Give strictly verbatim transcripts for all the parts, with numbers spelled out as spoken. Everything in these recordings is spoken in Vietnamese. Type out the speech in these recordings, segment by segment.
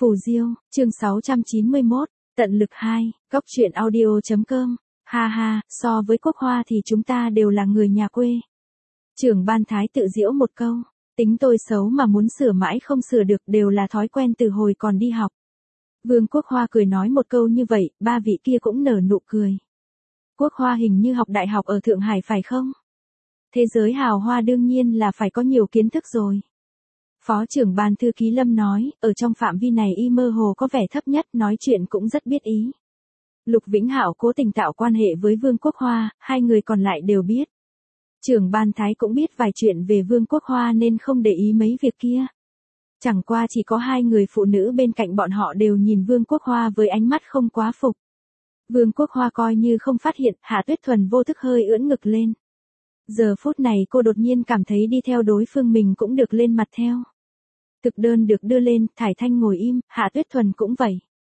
Phù Diêu, chương sáu trăm chín mươi mốt, tận lực hai, góc truyện audio.com, ha ha, so với Quốc Hoa thì chúng ta đều là người nhà quê. Trưởng ban Thái tự giễu một câu, tính tôi xấu mà muốn sửa mãi không sửa được đều là thói quen từ hồi còn đi học. Vương Quốc Hoa cười nói một câu như vậy, ba vị kia cũng nở nụ cười. Quốc Hoa hình như học đại học ở Thượng Hải phải không? Thế giới hào hoa đương nhiên là phải có nhiều kiến thức rồi. Phó trưởng ban thư ký Lâm nói, ở trong phạm vi này y mơ hồ có vẻ thấp nhất, nói chuyện cũng rất biết ý. Lục Vĩnh Hạo cố tình tạo quan hệ với Vương Quốc Hoa, hai người còn lại đều biết. Trưởng ban Thái cũng biết vài chuyện về Vương Quốc Hoa nên không để ý mấy việc kia. Chẳng qua chỉ có hai người phụ nữ bên cạnh bọn họ đều nhìn Vương Quốc Hoa với ánh mắt không quá phục. Vương Quốc Hoa coi như không phát hiện, Hạ Tuyết Thuần vô thức hơi ưỡn ngực lên. Giờ phút này cô đột nhiên cảm thấy đi theo đối phương mình cũng được lên mặt theo. Thực đơn được đưa lên, Thải Thanh ngồi im, Hạ Tuyết Thuần cũng vậy.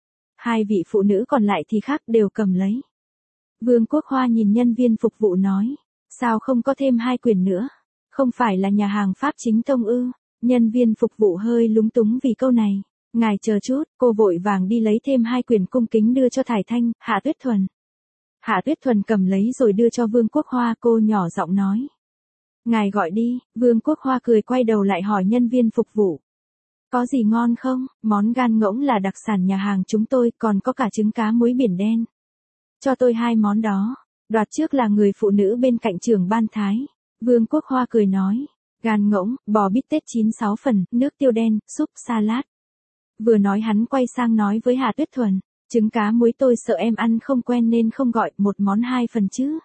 Hai vị phụ nữ còn lại thì khác đều cầm lấy. Vương Quốc Hoa nhìn nhân viên phục vụ nói, sao không có thêm hai quyển nữa? Không phải là nhà hàng Pháp chính tông ư? Nhân viên phục vụ hơi lúng túng vì câu này. Ngài chờ chút, cô vội vàng đi lấy thêm hai quyển cung kính đưa cho Thải Thanh, Hạ Tuyết Thuần. Hạ Tuyết Thuần cầm lấy rồi đưa cho Vương Quốc Hoa, cô nhỏ giọng nói. Ngài gọi đi, Vương Quốc Hoa cười quay đầu lại hỏi nhân viên phục vụ. Có gì ngon không? Món gan ngỗng là đặc sản nhà hàng chúng tôi, còn có cả trứng cá muối biển đen. Cho tôi hai món đó. Đoạt trước là người phụ nữ bên cạnh trưởng ban Thái. Vương Quốc Hoa cười nói. Gan ngỗng, bò bít tết chín sáu phần, nước tiêu đen, súp, salad. Vừa nói hắn quay sang nói với Hạ Tuyết Thuần. Trứng cá muối tôi sợ em ăn không quen nên không gọi, một món hai phần chứ.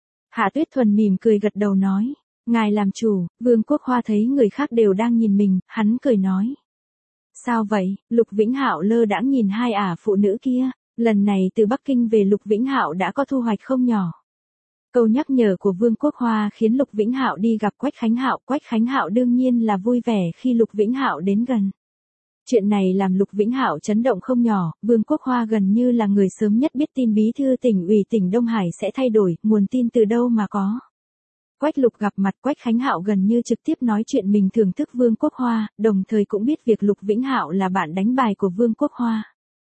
Hạ Tuyết Thuần mỉm cười gật đầu nói. Ngài làm chủ. Vương Quốc Hoa thấy người khác đều đang nhìn mình, hắn cười nói. Sao vậy? Lục Vĩnh Hạo lơ đãng nhìn hai ả phụ nữ kia, lần này từ Bắc Kinh về Lục Vĩnh Hạo đã có thu hoạch không nhỏ. Câu nhắc nhở của Vương Quốc Hoa khiến Lục Vĩnh Hạo đi gặp Quách Khánh Hạo, Quách Khánh Hạo đương nhiên là vui vẻ khi Lục Vĩnh Hạo đến gần. Chuyện này làm Lục Vĩnh Hạo chấn động không nhỏ, Vương Quốc Hoa gần như là người sớm nhất biết tin bí thư tỉnh ủy tỉnh Đông Hải sẽ thay đổi, nguồn tin từ đâu mà có. Quách Lục gặp mặt Quách Khánh Hạo gần như trực tiếp nói chuyện mình thưởng thức Vương Quốc Hoa, đồng thời cũng biết việc Lục Vĩnh Hạo là bạn đánh bài của Vương Quốc Hoa.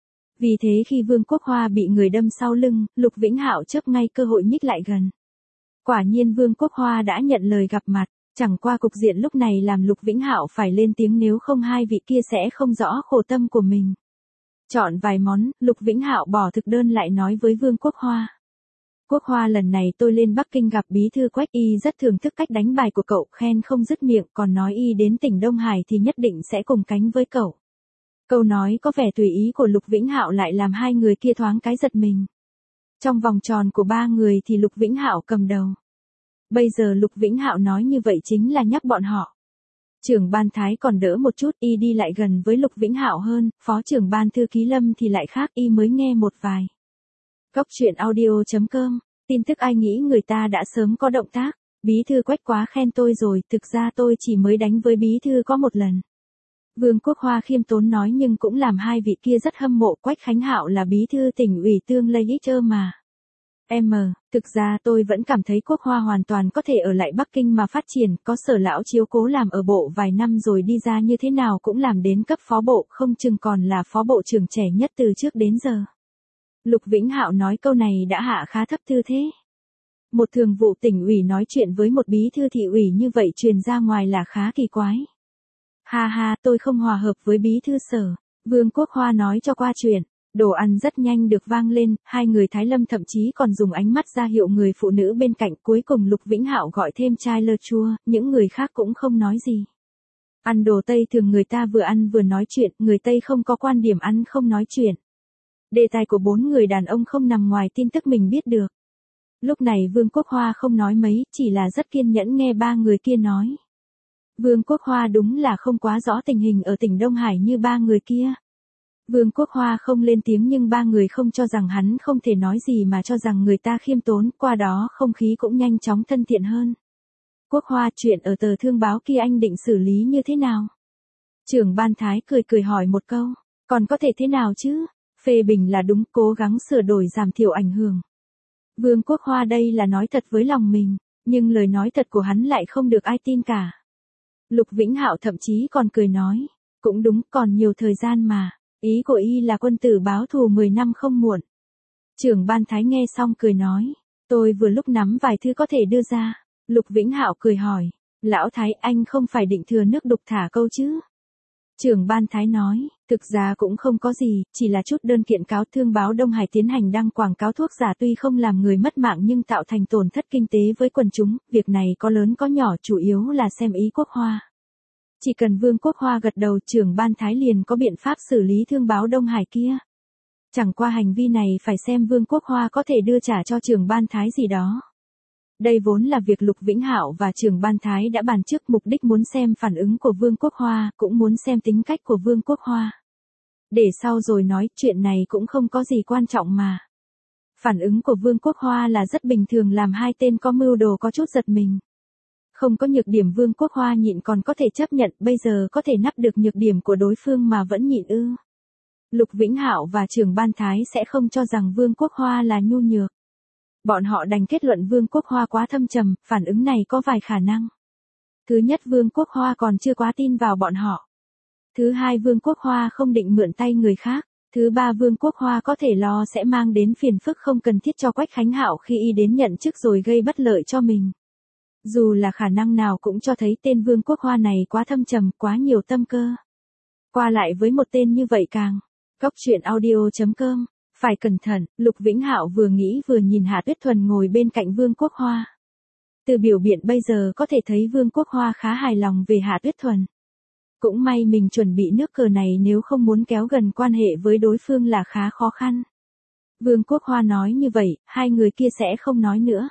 Vì thế khi Vương Quốc Hoa bị người đâm sau lưng, Lục Vĩnh Hạo chớp ngay cơ hội nhích lại gần. Quả nhiên Vương Quốc Hoa đã nhận lời gặp mặt, chẳng qua cục diện lúc này làm Lục Vĩnh Hạo phải lên tiếng nếu không hai vị kia sẽ không rõ khổ tâm của mình. Chọn vài món, Lục Vĩnh Hạo bỏ thực đơn lại nói với Vương Quốc Hoa. Quốc Hoa lần này tôi lên Bắc Kinh gặp bí thư Quách, y rất thưởng thức cách đánh bài của cậu, khen không dứt miệng, còn nói y đến tỉnh Đông Hải thì nhất định sẽ cùng cánh với cậu. Câu nói có vẻ tùy ý của Lục Vĩnh Hạo lại làm hai người kia thoáng cái giật mình. Trong vòng tròn của ba người thì Lục Vĩnh Hạo cầm đầu. Bây giờ Lục Vĩnh Hạo nói như vậy chính là nhắc bọn họ. Trưởng ban Thái còn đỡ một chút, y đi lại gần với Lục Vĩnh Hạo hơn, phó trưởng ban thư ký Lâm thì lại khác, y mới nghe một vài. Góc truyện audio.com, tin tức ai nghĩ người ta đã sớm có động tác, bí thư Quách quá khen tôi rồi, thực ra tôi chỉ mới đánh với bí thư có một lần. Vương Quốc Hoa khiêm tốn nói nhưng cũng làm hai vị kia rất hâm mộ, Quách Khánh Hạo là bí thư tỉnh ủy tương Lây Ích Trơ mà. Em, thực ra tôi vẫn cảm thấy Quốc Hoa hoàn toàn có thể ở lại Bắc Kinh mà phát triển, có Sở lão chiếu cố làm ở bộ vài năm rồi đi ra như thế nào cũng làm đến cấp phó bộ, không chừng còn là phó bộ trưởng trẻ nhất từ trước đến giờ. Lục Vĩnh Hạo nói câu này đã hạ khá thấp tư thế. Một thường vụ tỉnh ủy nói chuyện với một bí thư thị ủy như vậy truyền ra ngoài là khá kỳ quái. Ha ha, tôi không hòa hợp với bí thư Sở. Vương Quốc Hoa nói cho qua chuyện. Đồ ăn rất nhanh được vang lên, hai người Thái Lâm thậm chí còn dùng ánh mắt ra hiệu người phụ nữ bên cạnh, cuối cùng Lục Vĩnh Hạo gọi thêm chai lơ chua, những người khác cũng không nói gì. Ăn đồ Tây thường người ta vừa ăn vừa nói chuyện, người Tây không có quan điểm ăn không nói chuyện. Đề tài của bốn người đàn ông không nằm ngoài tin tức mình biết được. Lúc này Vương Quốc Hoa không nói mấy, chỉ là rất kiên nhẫn nghe ba người kia nói. Vương Quốc Hoa đúng là không quá rõ tình hình ở tỉnh Đông Hải như ba người kia. Vương Quốc Hoa không lên tiếng nhưng ba người không cho rằng hắn không thể nói gì mà cho rằng người ta khiêm tốn, qua đó không khí cũng nhanh chóng thân thiện hơn. Quốc Hoa, chuyện ở tờ Thương báo kia anh định xử lý như thế nào? Trưởng ban Thái cười cười hỏi một câu, còn có thể thế nào chứ? Phê bình là đúng, cố gắng sửa đổi giảm thiểu ảnh hưởng. Vương Quốc Hoa đây là nói thật với lòng mình, nhưng lời nói thật của hắn lại không được ai tin cả. Lục Vĩnh Hạo thậm chí còn cười nói, cũng đúng, còn nhiều thời gian mà. Ý của y là quân tử báo thù mười năm không muộn. Trưởng ban thái nghe xong cười nói. Tôi vừa lúc nắm vài thứ có thể đưa ra. Lục Vĩnh Hạo cười hỏi. Lão thái, anh không phải định thừa nước đục thả câu chứ? Trưởng ban thái nói. Thực ra cũng không có gì, chỉ là chút đơn kiện cáo thương báo Đông Hải tiến hành đăng quảng cáo thuốc giả tuy không làm người mất mạng nhưng tạo thành tổn thất kinh tế với quần chúng. Việc này có lớn có nhỏ, chủ yếu là xem ý Quốc Hoa. Chỉ cần Vương Quốc Hoa gật đầu, trưởng ban thái liền có biện pháp xử lý thương báo Đông Hải kia. Chẳng qua hành vi này phải xem Vương Quốc Hoa có thể đưa trả cho trưởng ban thái gì đó. Đây vốn là việc Lục Vĩnh Hạo và trưởng ban thái đã bàn trước, mục đích muốn xem phản ứng của Vương Quốc Hoa, cũng muốn xem tính cách của Vương Quốc Hoa. Để sau rồi nói, chuyện này cũng không có gì quan trọng mà. Phản ứng của Vương Quốc Hoa là rất bình thường, làm hai tên có mưu đồ có chút giật mình. Không có nhược điểm Vương Quốc Hoa nhịn còn có thể chấp nhận, bây giờ có thể nắp được nhược điểm của đối phương mà vẫn nhịn ư? Lục Vĩnh Hạo và trưởng ban thái sẽ không cho rằng Vương Quốc Hoa là nhu nhược. Bọn họ đành kết luận Vương Quốc Hoa quá thâm trầm, phản ứng này có vài khả năng. Thứ nhất, Vương Quốc Hoa còn chưa quá tin vào bọn họ. Thứ hai, Vương Quốc Hoa không định mượn tay người khác. Thứ ba, Vương Quốc Hoa có thể lo sẽ mang đến phiền phức không cần thiết cho Quách Khánh Hạo khi y đến nhận chức rồi gây bất lợi cho mình. Dù là khả năng nào cũng cho thấy tên Vương Quốc Hoa này quá thâm trầm, quá nhiều tâm cơ. Qua lại với một tên như vậy càng. Góc truyện audio chấm com. Phải cẩn thận, Lục Vĩnh Hạo vừa nghĩ vừa nhìn Hạ Tuyết Thuần ngồi bên cạnh Vương Quốc Hoa. Từ biểu hiện bây giờ có thể thấy Vương Quốc Hoa khá hài lòng về Hạ Tuyết Thuần. Cũng may mình chuẩn bị nước cờ này, nếu không muốn kéo gần quan hệ với đối phương là khá khó khăn. Vương Quốc Hoa nói như vậy, hai người kia sẽ không nói nữa.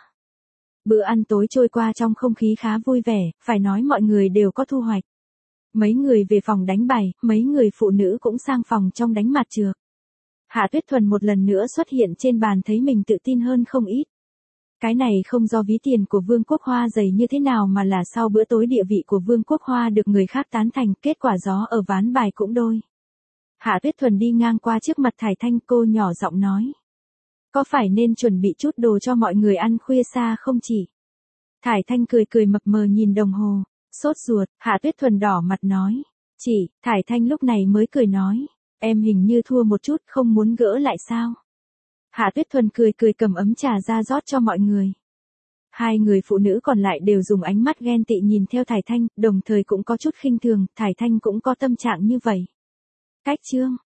Bữa ăn tối trôi qua trong không khí khá vui vẻ, phải nói mọi người đều có thu hoạch. Mấy người về phòng đánh bài, mấy người phụ nữ cũng sang phòng trong đánh mặt trược. Hạ Tuyết Thuần một lần nữa xuất hiện trên bàn, thấy mình tự tin hơn không ít. Cái này không do ví tiền của Vương Quốc Hoa dày như thế nào mà là sau bữa tối địa vị của Vương Quốc Hoa được người khác tán thành, kết quả gió ở ván bài cũng đôi. Hạ Tuyết Thuần đi ngang qua trước mặt Thải Thanh, cô nhỏ giọng nói. Có phải nên chuẩn bị chút đồ cho mọi người ăn khuya xa không chị? Thải Thanh cười cười mập mờ nhìn đồng hồ, sốt ruột. Hạ Tuyết Thuần đỏ mặt nói. Chị, Thải Thanh lúc này mới cười nói. Em hình như thua một chút, không muốn gỡ lại sao? Hạ Tuyết Thuần cười cười cầm ấm trà ra rót cho mọi người. Hai người phụ nữ còn lại đều dùng ánh mắt ghen tị nhìn theo Thải Thanh, đồng thời cũng có chút khinh thường, Thải Thanh cũng có tâm trạng như vậy. Cách chương